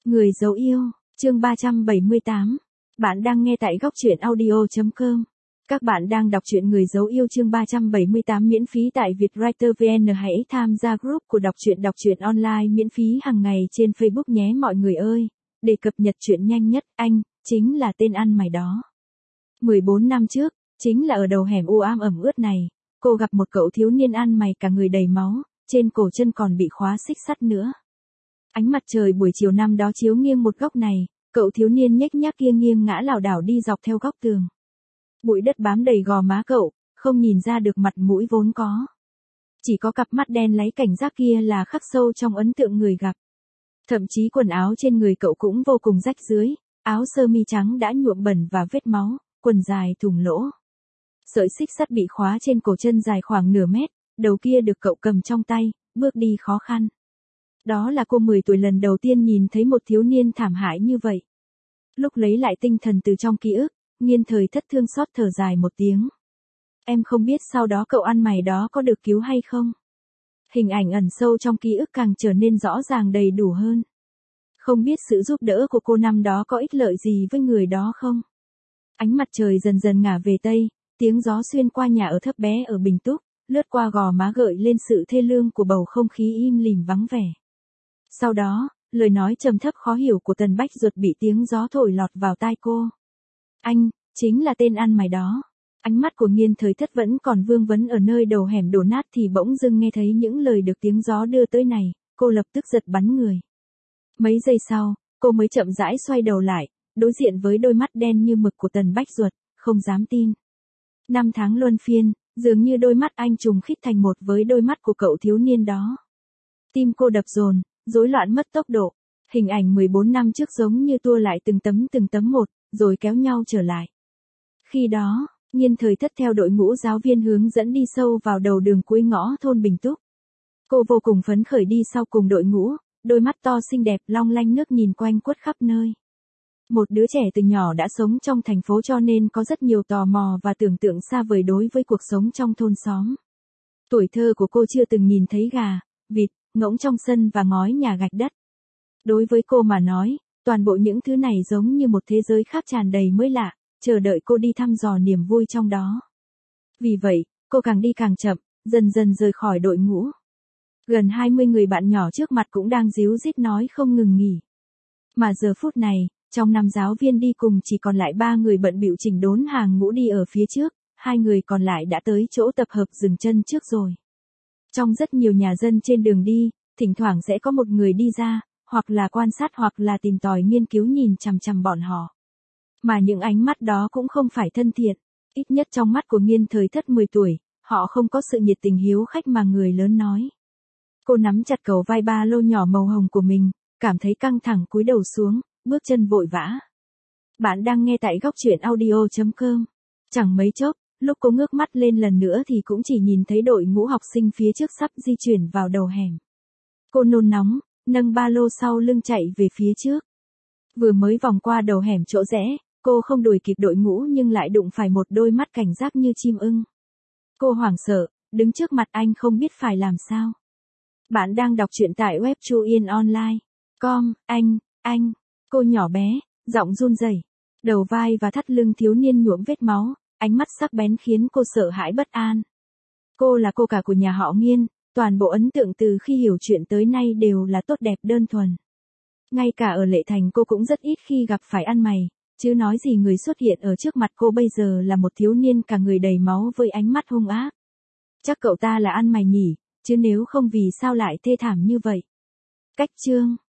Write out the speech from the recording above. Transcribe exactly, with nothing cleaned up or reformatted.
Người dấu yêu, chương ba trăm bảy mươi tám. Bạn đang nghe tại góc truyện audio chấm com. Các bạn đang đọc truyện Người dấu yêu chương ba trăm bảy mươi tám miễn phí tại Vietwriter vê en. Hãy tham gia group của đọc truyện đọc truyện online miễn phí hàng ngày trên Facebook nhé mọi người ơi. Để cập nhật truyện nhanh nhất, anh, chính là tên ăn mày đó. mười bốn năm trước, chính là ở đầu hẻm u ám ẩm ướt này, cô gặp một cậu thiếu niên ăn mày cả người đầy máu, trên cổ chân còn bị khóa xích sắt nữa. Ánh mặt trời buổi chiều năm đó chiếu nghiêng một góc này, cậu thiếu niên nhếch nhác kia nghiêng ngã lảo đảo đi dọc theo góc tường. Bụi đất bám đầy gò má cậu, không nhìn ra được mặt mũi vốn có. Chỉ có cặp mắt đen láy cảnh giác kia là khắc sâu trong ấn tượng người gặp. Thậm chí quần áo trên người cậu cũng vô cùng rách rưới, áo sơ mi trắng đã nhuộm bẩn và vết máu, quần dài thủng lỗ. Sợi xích sắt bị khóa trên cổ chân dài khoảng nửa mét, đầu kia được cậu cầm trong tay, bước đi khó khăn. Đó là cô mười tuổi lần đầu tiên nhìn thấy một thiếu niên thảm hại như vậy. Lúc lấy lại tinh thần từ trong ký ức, Nghiên Thời Thất thương xót thở dài một tiếng. Em không biết sau đó cậu ăn mày đó có được cứu hay không? Hình ảnh ẩn sâu trong ký ức càng trở nên rõ ràng đầy đủ hơn. Không biết sự giúp đỡ của cô năm đó có ích lợi gì với người đó không? Ánh mặt trời dần dần ngả về tây, tiếng gió xuyên qua nhà ở thấp bé ở Bình Túc, lướt qua gò má gợi lên sự thê lương của bầu không khí im lìm vắng vẻ. Sau đó, lời nói trầm thấp khó hiểu của Tần Bách Duật bị tiếng gió thổi lọt vào tai cô. Anh, chính là tên ăn mày đó. Ánh mắt của Nghiên Thời Thất vẫn còn vương vấn ở nơi đầu hẻm đổ nát thì bỗng dưng nghe thấy những lời được tiếng gió đưa tới này, cô lập tức giật bắn người. Mấy giây sau, cô mới chậm rãi xoay đầu lại, đối diện với đôi mắt đen như mực của Tần Bách Duật, không dám tin. Năm tháng luân phiên, dường như đôi mắt anh trùng khít thành một với đôi mắt của cậu thiếu niên đó. Tim cô đập dồn, rối loạn mất tốc độ. Hình ảnh mười bốn năm trước giống như tua lại từng tấm từng tấm một, rồi kéo nhau trở lại. Khi đó, Nghiên Thời Thất theo đội ngũ giáo viên hướng dẫn đi sâu vào đầu đường cuối ngõ thôn Bình Túc. Cô vô cùng phấn khởi đi sau cùng đội ngũ, đôi mắt to xinh đẹp long lanh nước nhìn quanh quất khắp nơi. Một đứa trẻ từ nhỏ đã sống trong thành phố cho nên có rất nhiều tò mò và tưởng tượng xa vời đối với cuộc sống trong thôn xóm. Tuổi thơ của cô chưa từng nhìn thấy gà, vịt, ngỗng trong sân và ngói nhà gạch đất. Đối với cô mà nói, toàn bộ những thứ này giống như một thế giới khác tràn đầy mới lạ, chờ đợi cô đi thăm dò niềm vui trong đó. Vì vậy, cô càng đi càng chậm, dần dần rời khỏi đội ngũ. Gần hai mươi người bạn nhỏ trước mặt cũng đang díu dít nói không ngừng nghỉ. Mà giờ phút này, trong năm giáo viên đi cùng chỉ còn lại ba người bận bịu chỉnh đốn hàng ngũ đi ở phía trước, hai người còn lại đã tới chỗ tập hợp dừng chân trước rồi. Trong rất nhiều nhà dân trên đường đi, thỉnh thoảng sẽ có một người đi ra, hoặc là quan sát hoặc là tìm tòi nghiên cứu nhìn chằm chằm bọn họ. Mà những ánh mắt đó cũng không phải thân thiện, ít nhất trong mắt của Nghiên Thời Thất mười tuổi, họ không có sự nhiệt tình hiếu khách mà người lớn nói. Cô nắm chặt cầu vai ba lô nhỏ màu hồng của mình, cảm thấy căng thẳng cúi đầu xuống, bước chân vội vã. Bạn đang nghe tại góc truyện audio chấm com. Chẳng mấy chốc, lúc cô ngước mắt lên lần nữa thì cũng chỉ nhìn thấy đội ngũ học sinh phía trước sắp di chuyển vào đầu hẻm. Cô nôn nóng, nâng ba lô sau lưng chạy về phía trước. Vừa mới vòng qua đầu hẻm chỗ rẽ, cô không đuổi kịp đội ngũ nhưng lại đụng phải một đôi mắt cảnh giác như chim ưng. Cô hoảng sợ, đứng trước mặt anh không biết phải làm sao. Bạn đang đọc truyện tại web chuyenonline chấm com, anh, anh, cô nhỏ bé, giọng run rẩy, đầu vai và thắt lưng thiếu niên nhuộm vết máu, ánh mắt sắc bén khiến cô sợ hãi bất an. Cô là cô cả của nhà họ Nghiên, toàn bộ ấn tượng từ khi hiểu chuyện tới nay đều là tốt đẹp đơn thuần. Ngay cả ở Lệ Thành cô cũng rất ít khi gặp phải ăn mày, chứ nói gì người xuất hiện ở trước mặt cô bây giờ là một thiếu niên cả người đầy máu với ánh mắt hung ác. Chắc cậu ta là ăn mày nhỉ, chứ nếu không vì sao lại thê thảm như vậy. Cách chương